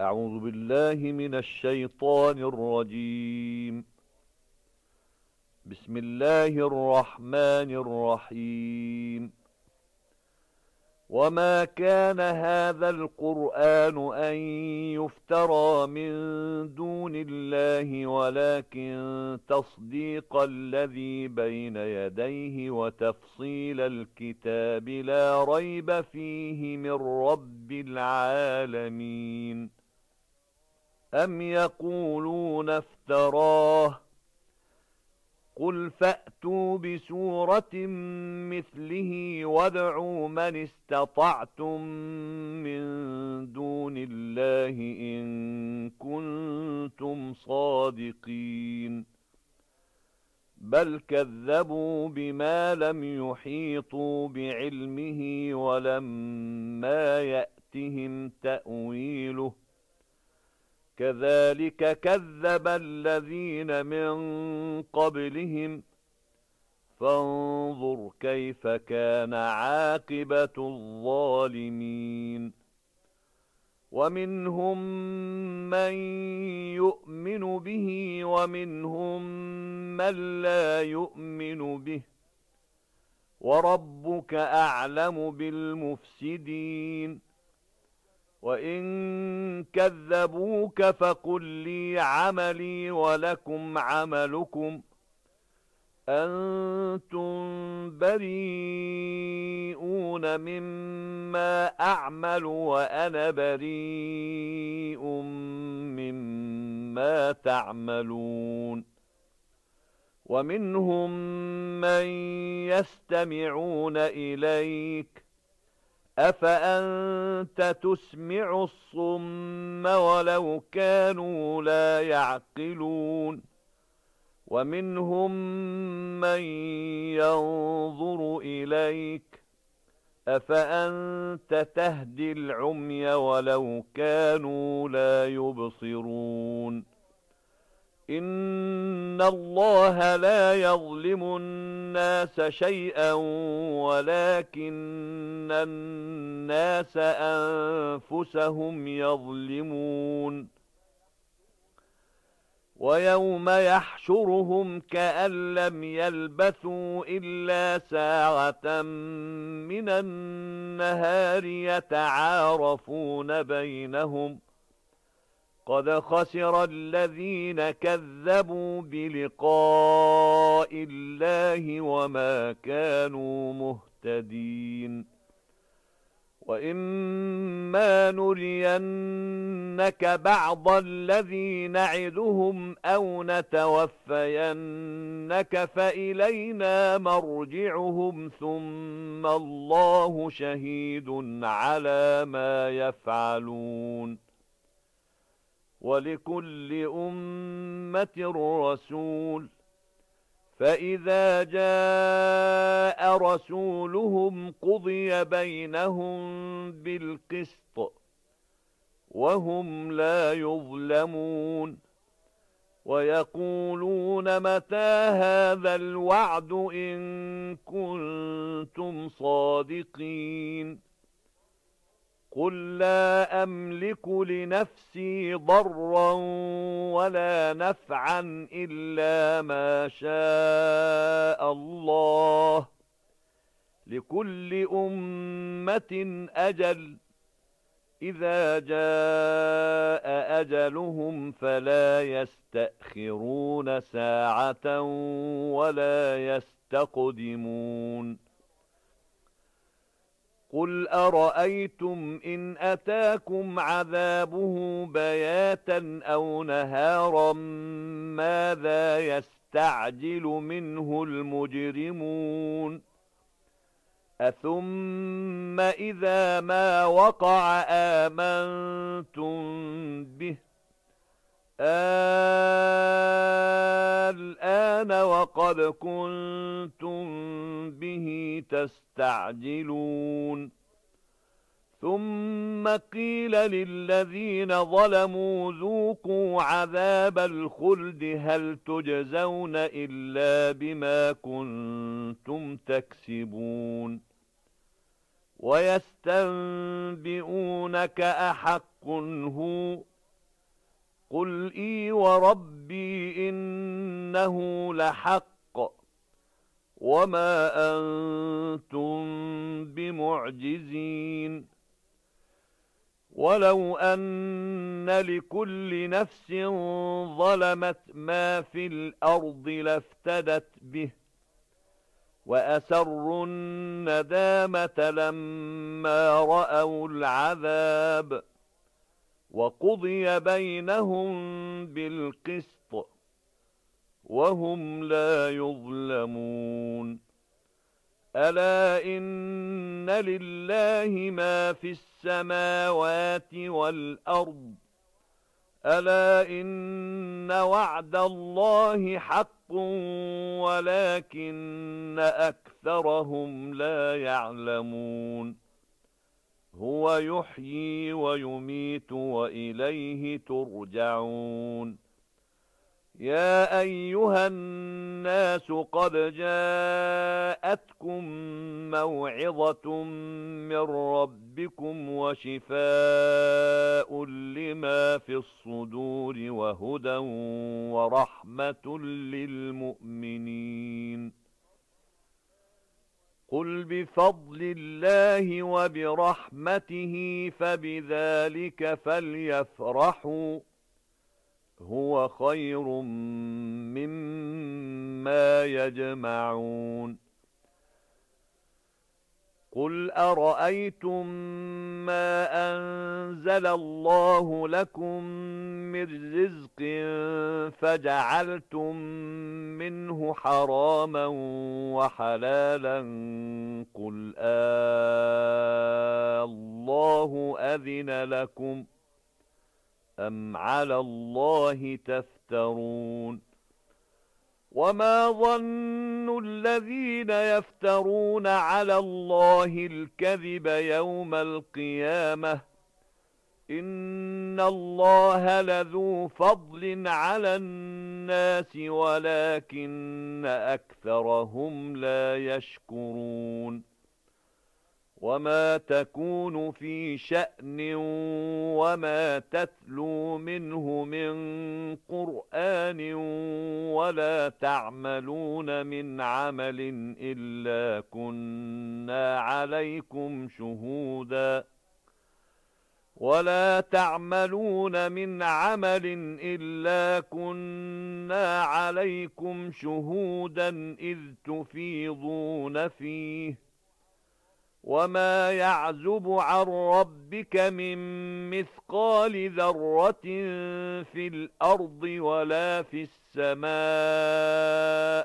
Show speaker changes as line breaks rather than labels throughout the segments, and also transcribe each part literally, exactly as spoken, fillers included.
أعوذ بالله من الشيطان الرجيم. بسم الله الرحمن الرحيم. وما كان هذا القرآن أن يفترى من دون الله ولكن تصديق الذي بين يديه وتفصيل الكتاب لا ريب فيه من رب العالمين. أم يقولون افتراه قل فأتوا بسورة مثله وادعوا من استطعتم من دون الله إن كنتم صادقين. بل كذبوا بما لم يحيطوا بعلمه ولما يأتهم تأويله كذلك كذب الذين من قبلهم فانظر كيف كان عاقبة الظالمين. ومنهم من يؤمن به ومنهم من لا يؤمن به وربك أعلم بالمفسدين. وإن كذبوك فقل لي عملي ولكم عملكم أنتم بريئون مما أعمل وأنا بريء مما تعملون. ومنهم من يستمعون إليك أفأنت تسمع الصم ولو كانوا لا يعقلون. ومنهم من ينظر إليك أفأنت تهدي العمي ولو كانوا لا يبصرون. إن الله لا يظلم الناس شيئا ولكن الناس أنفسهم يظلمون. ويوم يحشرهم كأن لم يلبثوا إلا ساعة من النهار يتعارفون بينهم قد خسر الذين كذبوا بلقاء الله وما كانوا مهتدين. وإما نرينك بعض الذي نعدهم أو نتوفينك فإلينا مرجعهم ثم الله شهيد على ما يفعلون. ولكل أمة رسول فإذا جاء رسولهم قضي بينهم بالقسط وهم لا يظلمون. ويقولون متى هذا الوعد إن كنتم صادقين. قل لا أملك لنفسي ضرا ولا نفعا إلا ما شاء الله لكل أمة أجل إذا جاء أجلهم فلا يستأخرون ساعة ولا يستقدمون. قل أرأيتم إن أتاكم عذابه بياتا أو نهارا ماذا يستعجل منه المجرمون. أثم إذا ما وقع آمنتم به الآن وقد كنتم به تستعجلون. ثم قيل للذين ظلموا ذوقوا عذاب الخلد هل تجزون إلا بما كنتم تكسبون. ويستنبئونك أحق هو قل إي وربي إنه لحق وما أنتم بمعجزين ولو أن لكل نفس ظلمت ما في الأرض لافتدت به وأسروا الندامة لما رأوا العذاب وقضي بينهم بالقسط وهم لا يظلمون ألا إن لله ما في السماوات والأرض ألا إن وعد الله حق ولكن أكثرهم لا يعلمون هو يحيي ويميت وإليه ترجعون يا أيها الناس قد جاءتكم موعظة من ربكم وشفاء لما في الصدور وهدى ورحمة للمؤمنين قل بفضل الله وبرحمته فبذلك فليفرحوا هو خير مما يجمعون قل أرأيتم ما أنزل الله لكم من رزق فجعلتم منه حراما وحلالا قل آه الله أذن لكم أم على الله تفترون وما ظن الذين يفترون على الله الكذب يوم القيامة إن الله لذو فضل على الناس ولكن أكثرهم لا يشكرون وما تكون في شأن وما تتلو منه من قرآن ولا تعملون من عمل إلا كنا عليكم شهودا ولا تعملون من عمل إلا كنا عليكم شهودا إذ تفيضون فيه وما يعزب عن ربك من مثقال ذرة في الأرض ولا في السماء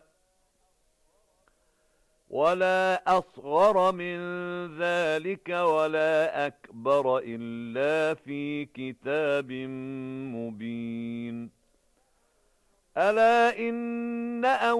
ولا أصغر من ذلك ولا أكبر إلا في كتاب مبين ألا إن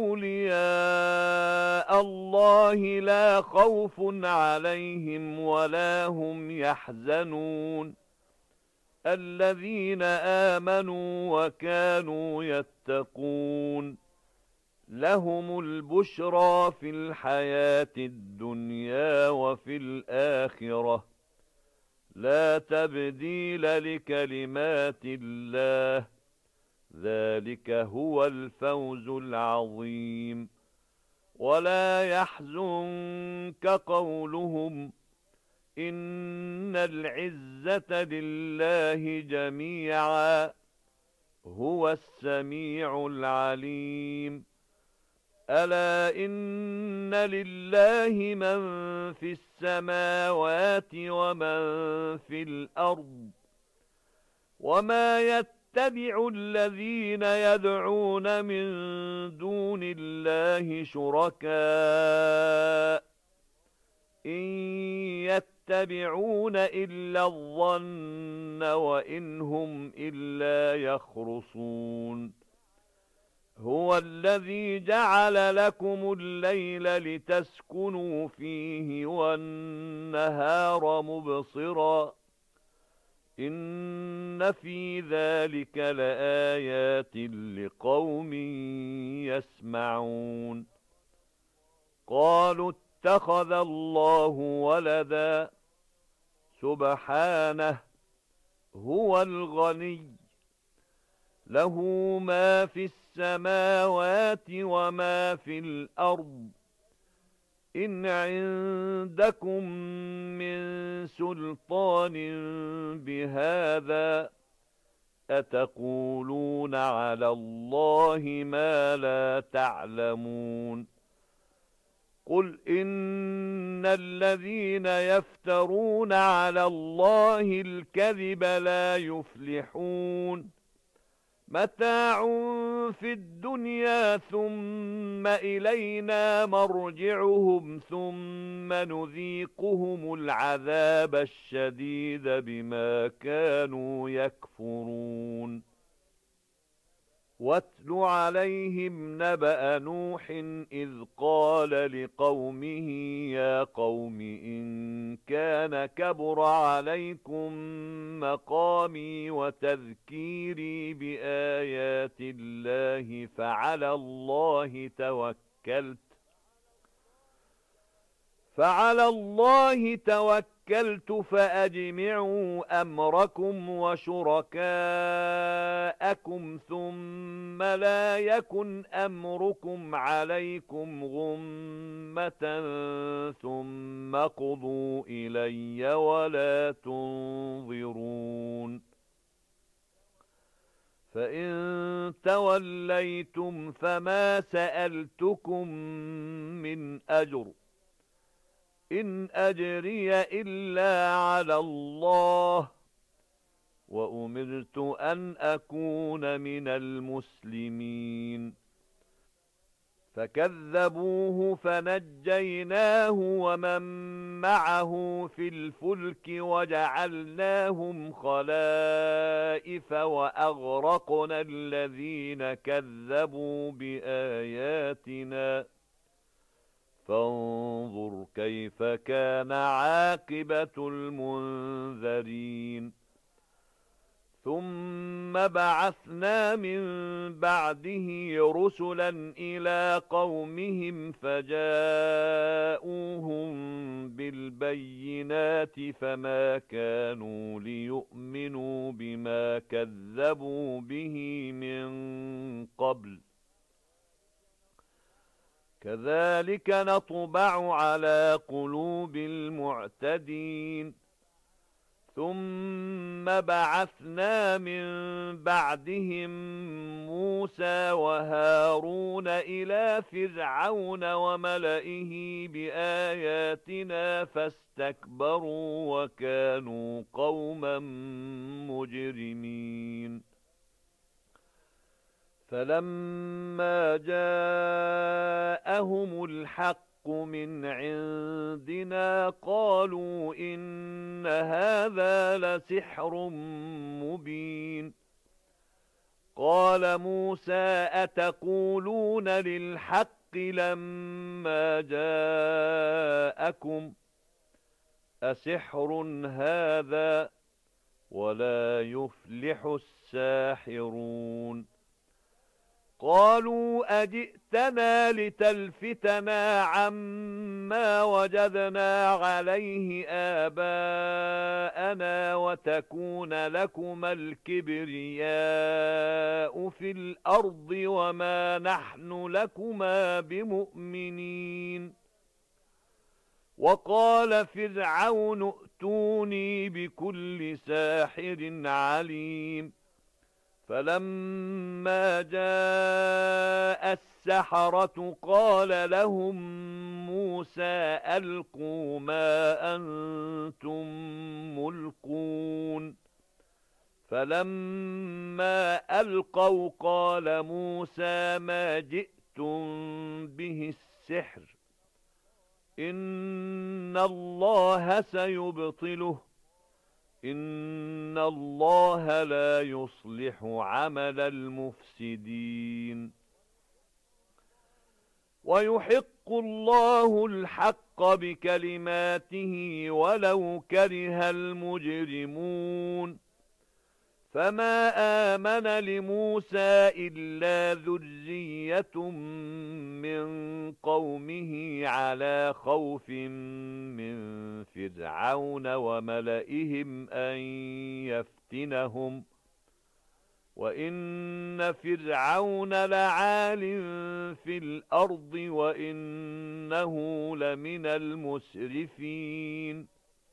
أولياء الله لا خوف عليهم ولا هم يحزنون الذين آمنوا وكانوا يتقون لهم البشرى في الحياة الدنيا وفي الآخرة لا تبديل لكلمات الله ذلك هو الفوز العظيم ولا يحزنك قولهم إن العزة لله جميعا هو السميع العليم ألا إن لله من في السماوات ومن في الأرض وما يتبع يتبع الذين يدعون من دون الله شركاء إن يتبعون إلا الظن وإن هم إلا يخرصون هو الذي جعل لكم الليل لتسكنوا فيه والنهار مبصراً إن في ذلك لآيات لقوم يسمعون قالوا اتخذ الله ولدا سبحانه هو الغني له ما في السماوات وما في الأرض إن عندكم من سلطان بهذا أتقولون على الله ما لا تعلمون قل إن الذين يفترون على الله الكذب لا يفلحون متاع في الدنيا ثم إلينا مرجعهم ثم نذيقهم العذاب الشديد بما كانوا يكفرون واتل عليهم نبأ نوح إذ قال لقومه يا قوم إن كان كبر عليكم مقامي وتذكيري بآيات الله فعلى الله توكلت فعلى الله توكلت فأجمعوا أمركم وشركاءكم ثم لا يكن أمركم عليكم غمة ثم قضوا إلي ولا تنظرون فإن توليتم فما سألتكم من أجر إن أجري إلا على الله وأمرت أن أكون من المسلمين فكذبوه فنجيناه ومن معه في الفلك وجعلناهم خلائف وأغرقنا الذين كذبوا بآياتنا فانظر كيف كان عاقبة المنذرين ثم بعثنا من بعده رسلا إلى قومهم فجاءوهم بالبينات فما كانوا ليؤمنوا بما كذبوا به من قبل كذلك نطبع على قلوب المعتدين ثم بعثنا من بعدهم موسى وهارون إلى فرعون وملئه بآياتنا فاستكبروا وكانوا قوما مجرمين فلما جاءهم الحق من عندنا قالوا إن هذا لسحر مبين قال موسى أتقولون للحق لما جاءكم أسحر هذا ولا يفلح الساحرون قالوا أجئتنا لتلفتنا عما وجدنا عليه آباءنا وتكون لكما الكبرياء في الأرض وما نحن لكما بمؤمنين وقال فرعون ائتوني بكل ساحر عليم فلما جاء السحرة قال لهم موسى ألقوا ما أنتم ملقون فلما ألقوا قال موسى ما جئتم به السحر إن الله سيبطله إن الله لا يصلح عمل المفسدين ويحق الله الحق بكلماته ولو كره المجرمون فما آمن لموسى إلا ذرية من قومه على خوف من فرعون وملئهم أن يفتنهم وَإِنَّ فِرْعَوْنَ لَعَالٍ فِي الْأَرْضِ وَإِنَّهُ لَمِنَ الْمُسْرِفِينَ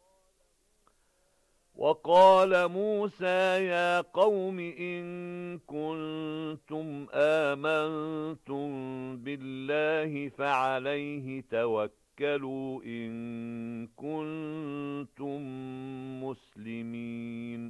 وَقَالَ مُوسَى يَا قَوْمِ إِن كُنتُمْ آمَنتُم بِاللَّهِ فَعَلَيْهِ تَوَكَّلُوا إِن كُنتُم مُّسْلِمِينَ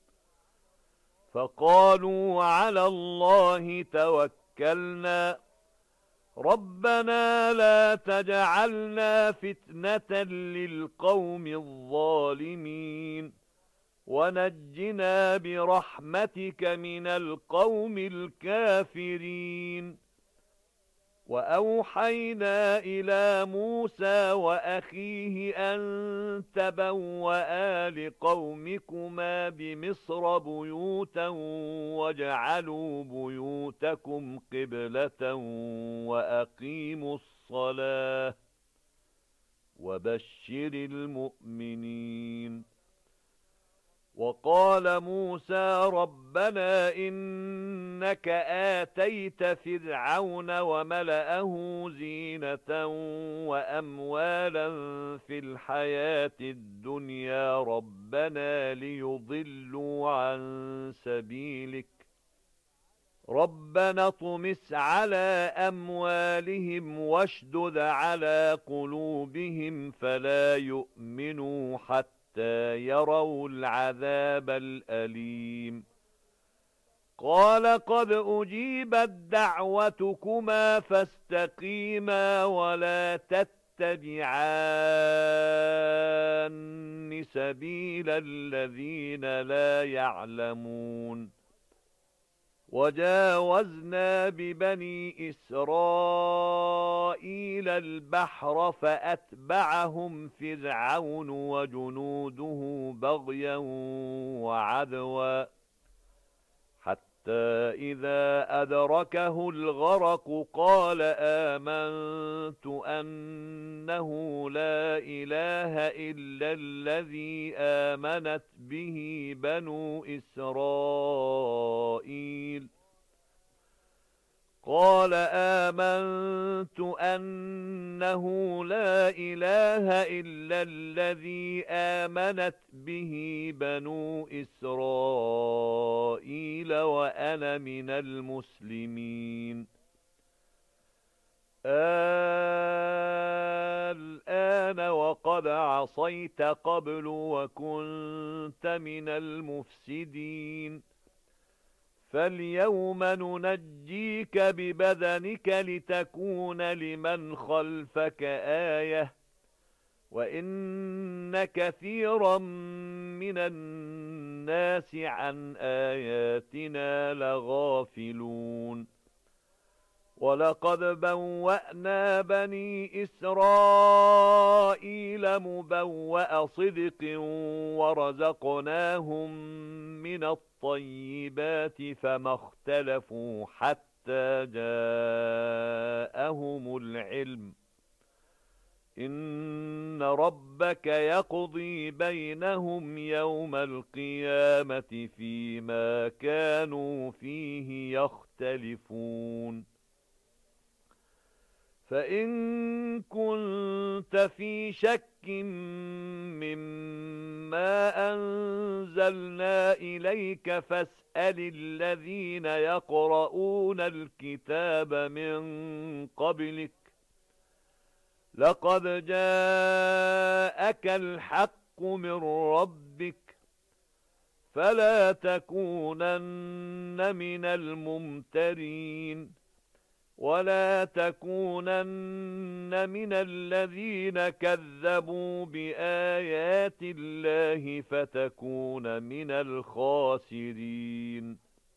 فَقَالُوا عَلَى اللَّهِ تَوَكَّلْنَا رَبَّنَا لَا تَجْعَلْنَا فِتْنَةً لِلْقَوْمِ الظَّالِمِينَ وَنَجِّنَا بِرَحْمَتِكَ مِنَ الْقَوْمِ الْكَافِرِينَ وَأَوْحَيْنَا إِلَى مُوسَى وَأَخِيهِ أَن تَبَوَّآ لِقَوْمِكُمَا بِمِصْرَ بُيُوتًا وَاجْعَلُوا بُيُوتَكُمْ قِبْلَةً وَأَقِيمُوا الصَّلَاةَ وَبَشِّرِ الْمُؤْمِنِينَ وَقَالَ مُوسَى رَبَّنَا إِنَّكَ آتَيْتَ فِرْعَوْنَ وَمَلَأَهُ زِينَةً وَأَمْوَالًا فِي الْحَيَاةِ الدُّنْيَا رَبَّنَا لِيُضِلُّوا عَن سَبِيلِكَ رَبَّنَا اطْمِسْ عَلَى أَمْوَالِهِمْ وَاشْدُدْ عَلَى قُلُوبِهِمْ فَلَا يُؤْمِنُوا حَتَّى يَرَوْا الْعَذَابَ الْأَلِيمَ قَالَ قَدْ أُجِيبَتْ دَعْوَتُكُمَا فَاسْتَقِيمَا وَلَا تَتَّبِعَانِّ سَبِيلَ الَّذِينَ لَا يَعْلَمُونَ وَجَاوَزْنَا بِبَنِي إِسْرَائِيلَ الْبَحْرَ فَأَتْبَعَهُمْ فِرْعَوْنُ وَجُنُودُهُ بَغْيًا وَعَدْوًا حَتَّى إِذَا أَدْرَكَهُ الْغَرَقُ قَالَ آمَنْتُ أَنَّهُ لَا إِلَٰهَ إِلَّا الَّذِي آمَنَتْ بِهِ بَنُو إِسْرَائِيلَ قَالَ آمَنْتُ أَنَّهُ لَا إِلَٰهَ إِلَّا الَّذِي آمَنَتْ بِهِ بَنُو إِسْرَائِيلَ وَأَنَا مِنَ الْمُسْلِمِينَ الْآنَ وَقَدْ عَصَيْتَ قَبْلُ وَكُنْتَ مِنَ الْمُفْسِدِينَ فَالْيَوْمَ نُنَجِّيكَ بِبَدَنِكَ لِتَكُونَ لِمَنْ خَلْفَكَ آيَةً وَإِنَّ كَثِيرًا مِنَ النَّاسِ عَنْ آيَاتِنَا لَغَافِلُونَ وَلَقَدْ بَوَّأْنَا بَنِي إِسْرَائِيلَ مُبَوَّأَ صِدْقٍ وَرَزَقْنَاهُمْ مِنَ الطَّيِّبَاتِ فَمَا اخْتَلَفُوا حَتَّى جَاءَهُمُ الْعِلْمُ إِنَّ رَبَّكَ يَقْضِي بَيْنَهُمْ يَوْمَ الْقِيَامَةِ فِيمَا كَانُوا فِيهِ يَخْتَلِفُونَ فَإِن كُنتَ فِي شَكٍّ مِّمَّا أَنزَلْنَا إِلَيْكَ فَاسْأَلِ الَّذِينَ يَقْرَؤُونَ الْكِتَابَ مِن قَبْلِكَ لَقَدْ جَاءَكَ الْحَقُّ مِن رَّبِّكَ فَلَا تَكُونَنَّ مِنَ الْمُمْتَرِينَ وَلَا تَكُونَنَّ مِنَ الَّذِينَ كَذَّبُوا بِآيَاتِ اللَّهِ فَتَكُونَ مِنَ الْخَاسِرِينَ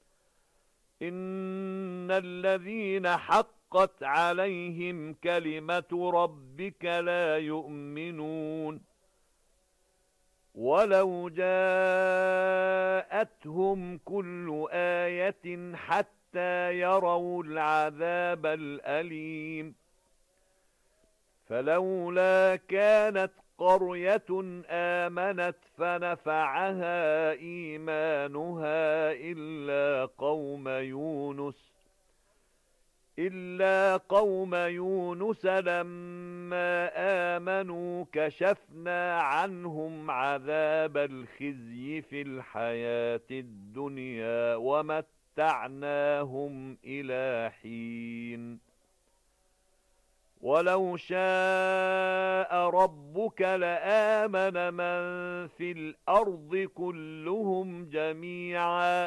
إِنَّ الَّذِينَ حَقَّتْ عَلَيْهِمْ كَلِمَةُ رَبِّكَ لَا يُؤْمِنُونَ وَلَوْ جَاءَتْهُمْ كُلُّ آيَةٍ حَتَّى يَرَوْا الْعَذَابَ الْأَلِيمَ فَلَوْلَا كَانَتْ قَرْيَةٌ آمَنَتْ فَنَفَعَهَا إِيمَانُهَا إِلَّا قَوْمَ إلا قوم يونس لما آمنوا كشفنا عنهم عذاب الخزي في الحياة الدنيا ومتعناهم إلى حين ولو شاء ربك لآمن من في الأرض كلهم جميعا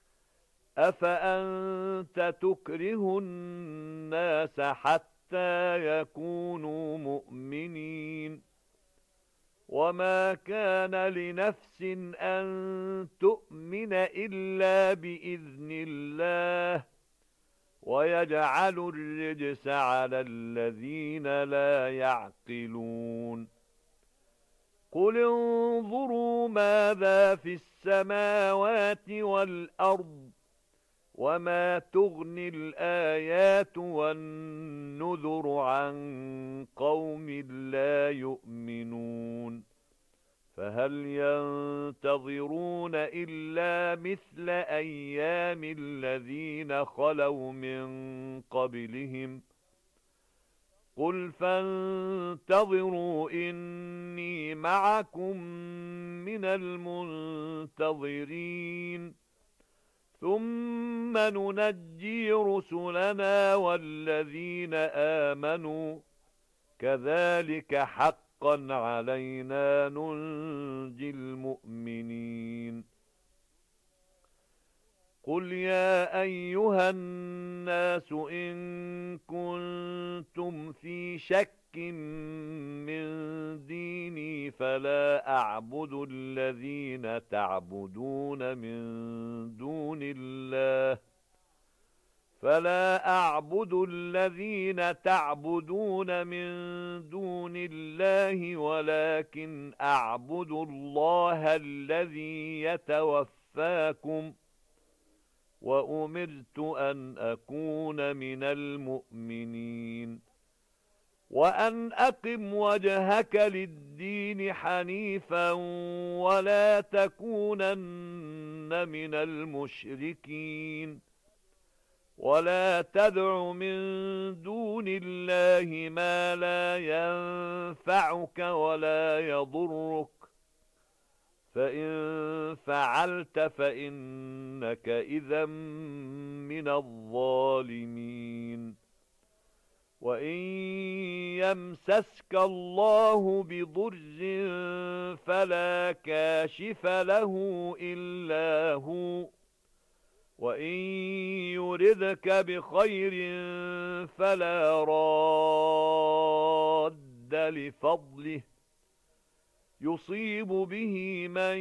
أفأنت تكره الناس حتى يكونوا مؤمنين وما كان لنفس أن تؤمن إلا بإذن الله ويجعل الرجس على الذين لا يعقلون قل انظروا ماذا في السماوات والأرض وما تغني الآيات والنذر عن قوم لا يؤمنون فهل ينتظرون إلا مثل أيام الذين خلوا من قبلهم قل فانتظروا إني معكم من المنتظرين ثم ننجي رسلنا والذين آمنوا كذلك حقا علينا ننجي المؤمنين قل يا أيها الناس إن كنتم في شك من ديني فلا أعبد الذين تعبدون من دون الله فلا أعبد الذين تعبدون من دون الله ولكن أعبد الله الذي يتوفاكم وأمرت أن أكون من المؤمنين وأن أقم وجهك للدين حنيفا ولا تكونن من المشركين ولا تدع من دون الله ما لا ينفعك ولا يضرك فإن فعلت فإنك إذا من الظالمين وإن يمسسك الله بضر فلا كاشف له إلا هو وإن يردك بخير فلا راد لفضله يصيب به من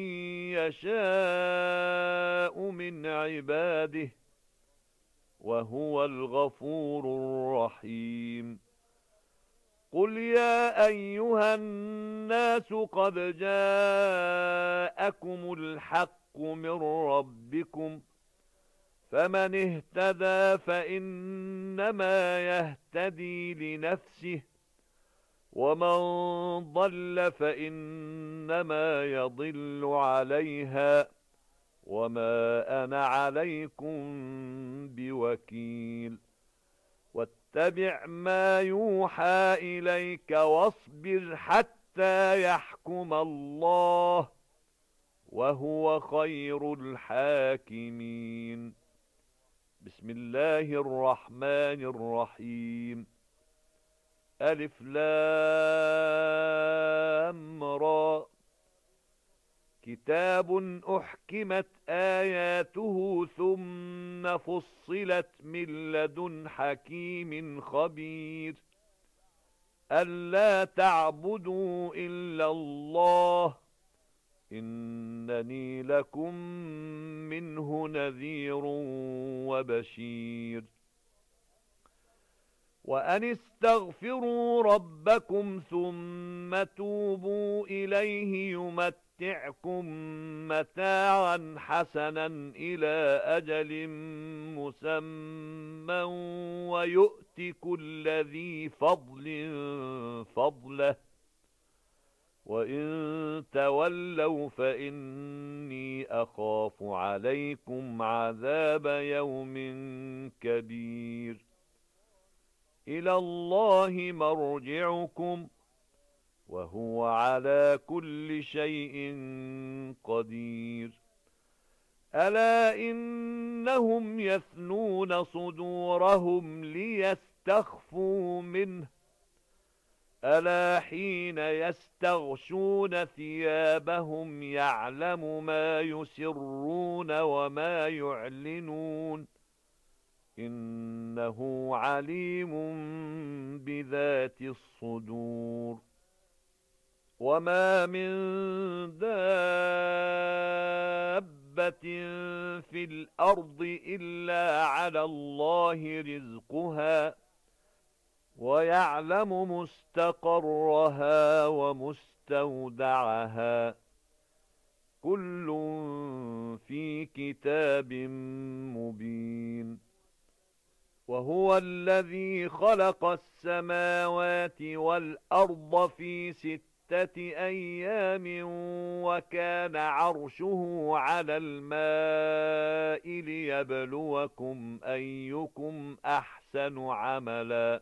يشاء من عباده وهو الغفور الرحيم قل يا أيها الناس قد جاءكم الحق من ربكم فمن اهتدى فإنما يهتدي لنفسه ومن ضل فإنما يضل عليها وما أنا عليكم بوكيل واتبع ما يوحى إليك واصبر حتى يحكم الله وهو خير الحاكمين بسم الله الرحمن الرحيم ألف لام را كتاب أحكمت آياته ثم فصلت من لدن حكيم خبير ألا تعبدوا إلا الله إنني لكم منه نذير وبشير وأن استغفروا ربكم ثم توبوا إليه يمتعكم متاعا حسنا إلى أجل مسمى ويؤت كل ذي فضل فضله وإن تولوا فإني أخاف عليكم عذاب يوم كبير إلى الله مرجعكم وهو على كل شيء قدير ألا إنهم يثنون صدورهم ليستخفوا منه ألا حين يستغشون ثيابهم يعلم ما يسرون وما يعلنون إنه عليم بذات الصدور وما من دابة في الأرض إلا على الله رزقها ويعلم مستقرها ومستودعها كل في كتاب مبين وهو الذي خلق السماوات والأرض في ستة أيام وكان عرشه على الماء ليبلوكم أيكم أحسن عملا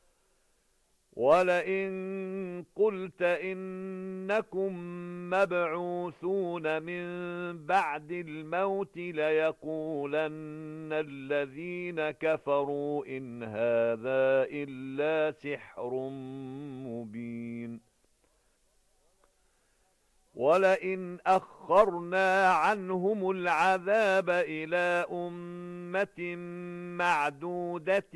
ولئن قلت إنكم مبعوثون من بعد الموت ليقولن الذين كفروا إن هذا إلا سحر مبين ولئن أخرنا عنهم العذاب إلى أمة معدودة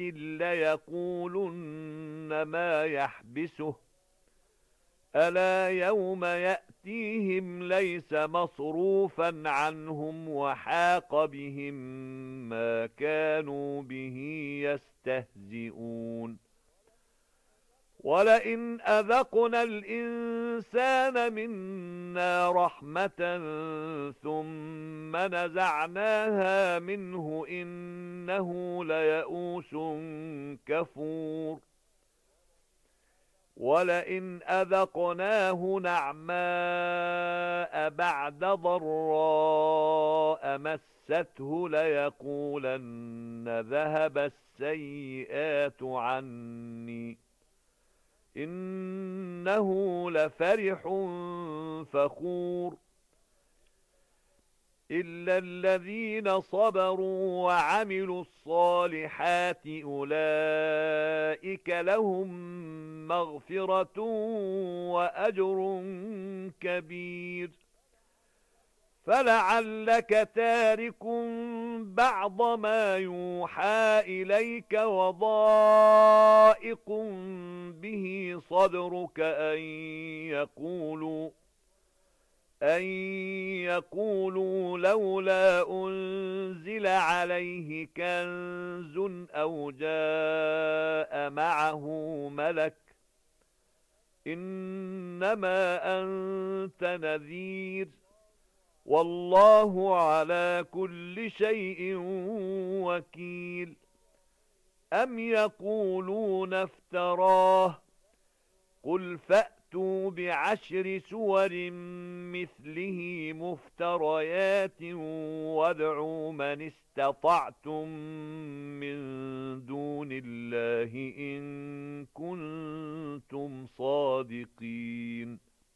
ليقولن ما يحبسه ألا يوم يأتيهم ليس مصروفا عنهم وحاق بهم ما كانوا به يستهزئون ولئن أذقنا الإنسان منا رحمة ثم نزعناها منه إنه ليئوس كفور ولئن أذقناه نعماء بعد ضراء مسته ليقولن ذهب السيئات عني إنه لفرح فخور إلا الذين صبروا وعملوا الصالحات أولئك لهم مغفرة وأجر كبير فلعلك تارك بعض ما يوحى إليك وضائق به صدرك أن يقولوا أن يقولوا لولا أنزل عليه كنز أو جاء معه ملك إنما أنت نذير والله على كل شيء وكيل أم يقولون افتراه قل فأتوا بعشر سور مثله مفتريات وادعوا من استطعتم من دون الله إن كنتم صادقين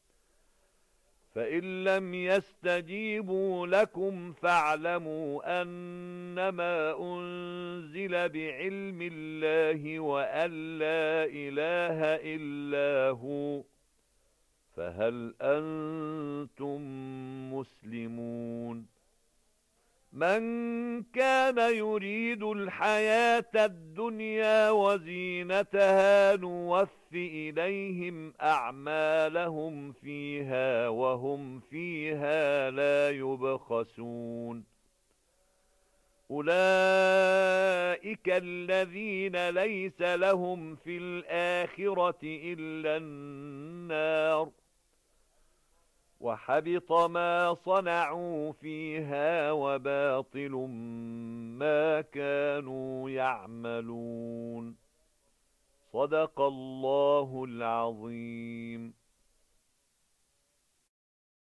فإن لم يستجيبوا لكم فاعلموا أنما أنزل بعلم الله وأن لا إله إلا هو فهل أنتم مسلمون من كان يريد الحياة الدنيا وزينتها نوف إليهم أعمالهم فيها وهم فيها لا يبخسون أولئك الذين ليس لهم في الآخرة إلا النار وحبط ما صنعوا فيها وباطل ما كانوا يعملون صدق الله العظيم.